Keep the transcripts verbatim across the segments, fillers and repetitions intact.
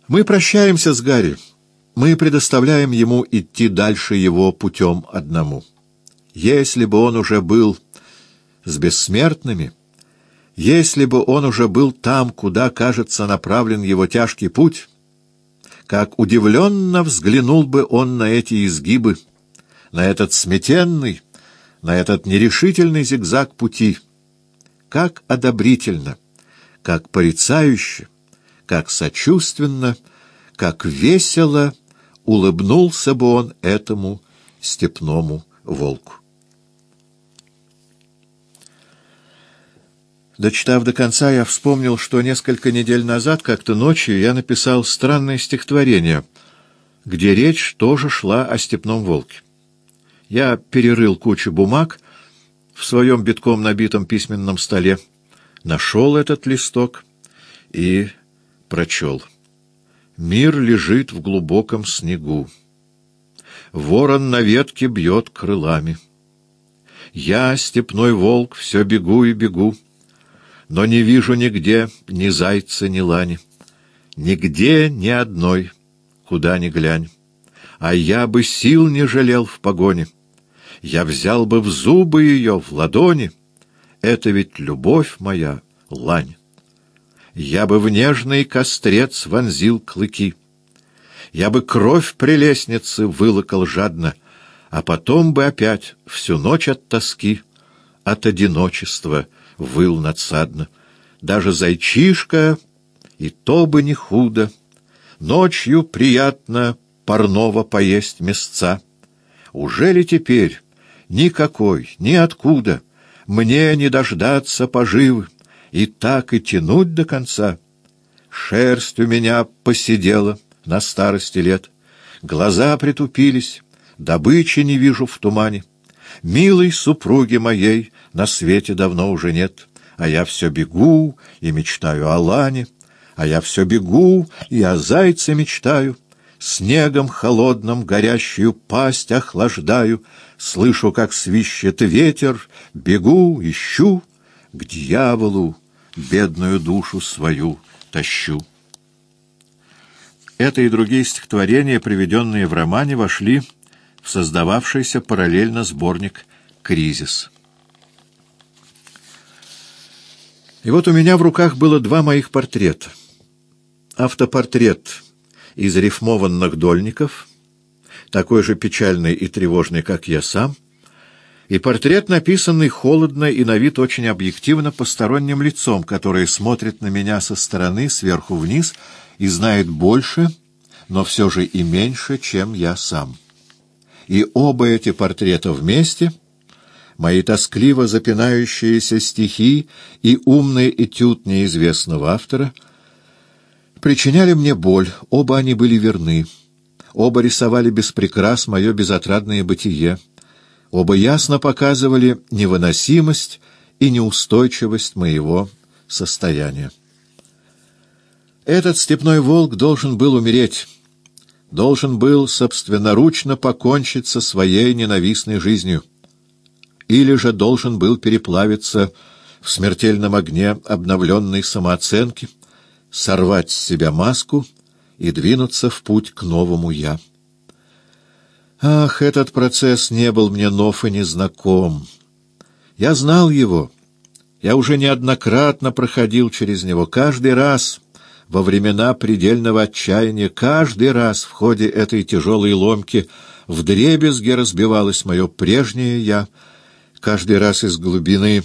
Мы прощаемся с Гарри. Мы предоставляем ему идти дальше его путем одному. Если бы он уже был с бессмертными, если бы он уже был там, куда, кажется, направлен его тяжкий путь, как удивленно взглянул бы он на эти изгибы, на этот сметенный, на этот нерешительный зигзаг пути, как одобрительно, как порицающе, как сочувственно, как весело улыбнулся бы он этому степному волку. Дочитав до конца, я вспомнил, что несколько недель назад, как-то ночью, я написал странное стихотворение, где речь тоже шла о степном волке. Я перерыл кучу бумаг в своем битком набитом письменном столе, нашел этот листок и прочел. «Мир лежит в глубоком снегу. Ворон на ветке бьет крылами. Я, степной волк, все бегу и бегу, но не вижу нигде ни зайца, ни лани. Нигде ни одной, куда ни глянь. А я бы сил не жалел в погоне. Я взял бы в зубы ее, в ладони. Это ведь любовь моя, лань. Я бы в нежный кострец вонзил клыки. Я бы кровь прелестницы вылокал жадно, а потом бы опять всю ночь от тоски, от одиночества выл надсадно. Даже зайчишка, и то бы не худо, ночью приятно парного поесть мясца. Ужели теперь никакой, ниоткуда мне не дождаться поживы и так и тянуть до конца? Шерсть у меня поседела на старости лет, глаза притупились, добычи не вижу в тумане. Милой супруги моей на свете давно уже нет, а я все бегу и мечтаю о лане, а я все бегу и о зайце мечтаю, снегом холодным горящую пасть охлаждаю, слышу, как свищет ветер, бегу, ищу, к дьяволу бедную душу свою тащу». Это и другие стихотворения, приведенные в романе, вошли в создававшийся параллельно сборник «Кризис». И вот у меня в руках было два моих портрета. Автопортрет из рифмованных дольников, такой же печальный и тревожный, как я сам, и портрет, написанный холодно и на вид очень объективно посторонним лицом, которое смотрит на меня со стороны, сверху вниз, и знает больше, но все же и меньше, чем я сам. И оба эти портрета вместе, мои тоскливо запинающиеся стихи и умный этюд неизвестного автора, причиняли мне боль, оба они были верны, оба рисовали без прикрас мое безотрадное бытие, оба ясно показывали невыносимость и неустойчивость моего состояния. Этот степной волк должен был умереть, должен был собственноручно покончить со своей ненавистной жизнью, или же должен был переплавиться в смертельном огне обновленной самооценки, сорвать с себя маску и двинуться в путь к новому «я». Ах, этот процесс не был мне нов и незнаком. Я знал его, я уже неоднократно проходил через него, каждый раз во времена предельного отчаяния, каждый раз в ходе этой тяжелой ломки вдребезги разбивалось мое прежнее «я», каждый раз из глубины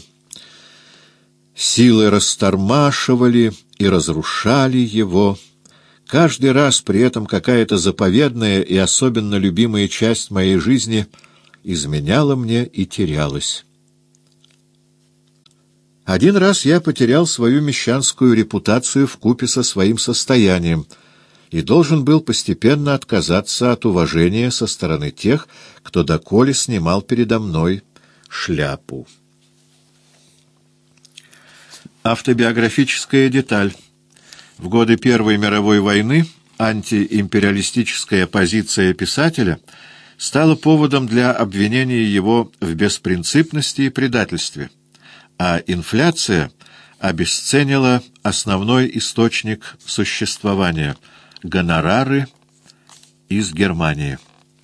силы растормашивали и разрушали его, каждый раз при этом какая-то заповедная и особенно любимая часть моей жизни изменяла мне и терялась. Один раз я потерял свою мещанскую репутацию вкупе со своим состоянием и должен был постепенно отказаться от уважения со стороны тех, кто доколе снимал передо мной шляпу. Автобиографическая деталь. В годы Первой мировой войны антиимпериалистическая позиция писателя стала поводом для обвинения его в беспринципности и предательстве, а инфляция обесценила основной источник существования Гонорары из Германии.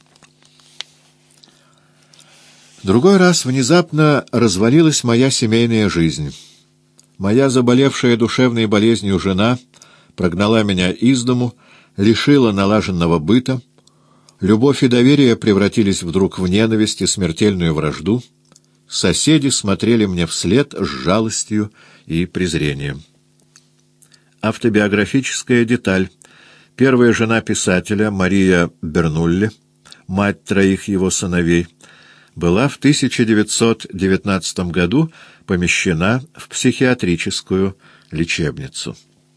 Другой раз внезапно развалилась моя семейная жизнь. Моя заболевшая душевной болезнью жена прогнала меня из дому, лишила налаженного быта. Любовь и доверие превратились вдруг в ненависть и смертельную вражду. Соседи смотрели мне вслед с жалостью и презрением. Автобиографическая деталь. Первая жена писателя, Мария Бернулли, мать троих его сыновей, была в тысяча девятьсот девятнадцатом году помещена в психиатрическую лечебницу.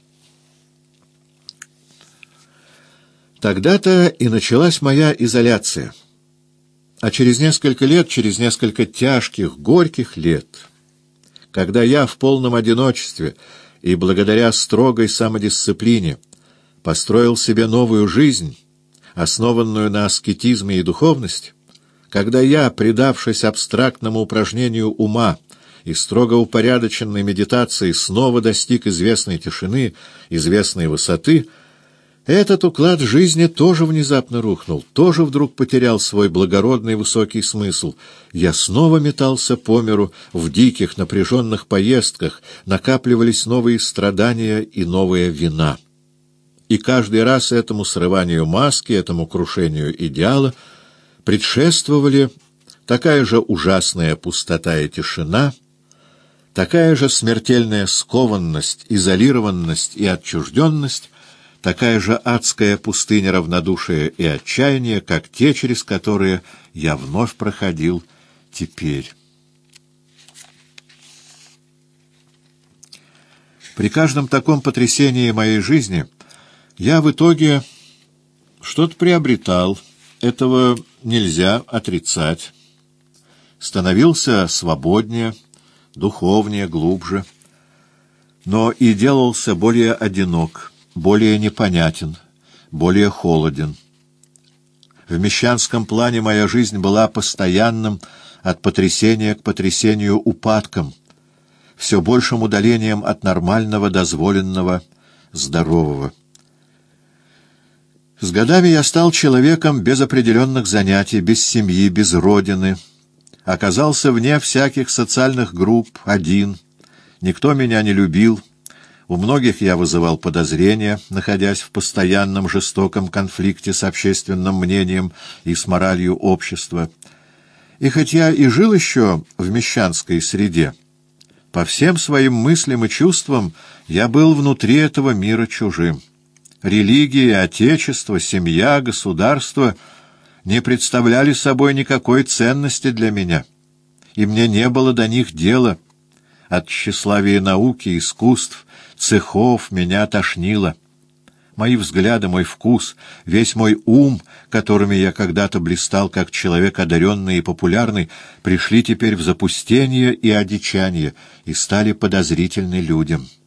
Тогда-то и началась моя изоляция. А через несколько лет, через несколько тяжких, горьких лет, когда я в полном одиночестве и благодаря строгой самодисциплине построил себе новую жизнь, основанную на аскетизме и духовности, когда я, предавшись абстрактному упражнению ума и строго упорядоченной медитации, снова достиг известной тишины, известной высоты, этот уклад жизни тоже внезапно рухнул, тоже вдруг потерял свой благородный высокий смысл. Я снова метался по миру в диких напряженных поездках, накапливались новые страдания и новая вина. И каждый раз этому срыванию маски, этому крушению идеала предшествовали такая же ужасная пустота и тишина, такая же смертельная скованность, изолированность и отчужденность, такая же адская пустыня равнодушия и отчаяния, как те, через которые я вновь проходил теперь. При каждом таком потрясении моей жизни я в итоге что-то приобретал, этого нельзя отрицать, становился свободнее, духовнее, глубже, но и делался более одинок, более непонятен, более холоден. В мещанском плане моя жизнь была постоянным от потрясения к потрясению упадком, все большим удалением от нормального, дозволенного, здорового. С годами я стал человеком без определенных занятий, без семьи, без родины, оказался вне всяких социальных групп, один, никто меня не любил. У многих я вызывал подозрения, находясь в постоянном жестоком конфликте с общественным мнением и с моралью общества. И хоть я и жил еще в мещанской среде, по всем своим мыслям и чувствам я был внутри этого мира чужим. Религия, отечество, семья, государство не представляли собой никакой ценности для меня, и мне не было до них дела. От тщеславия науки, искусств, цехов меня тошнило. Мои взгляды, мой вкус, весь мой ум, которыми я когда-то блистал как человек одаренный и популярный, пришли теперь в запустение и одичание и стали подозрительны людям.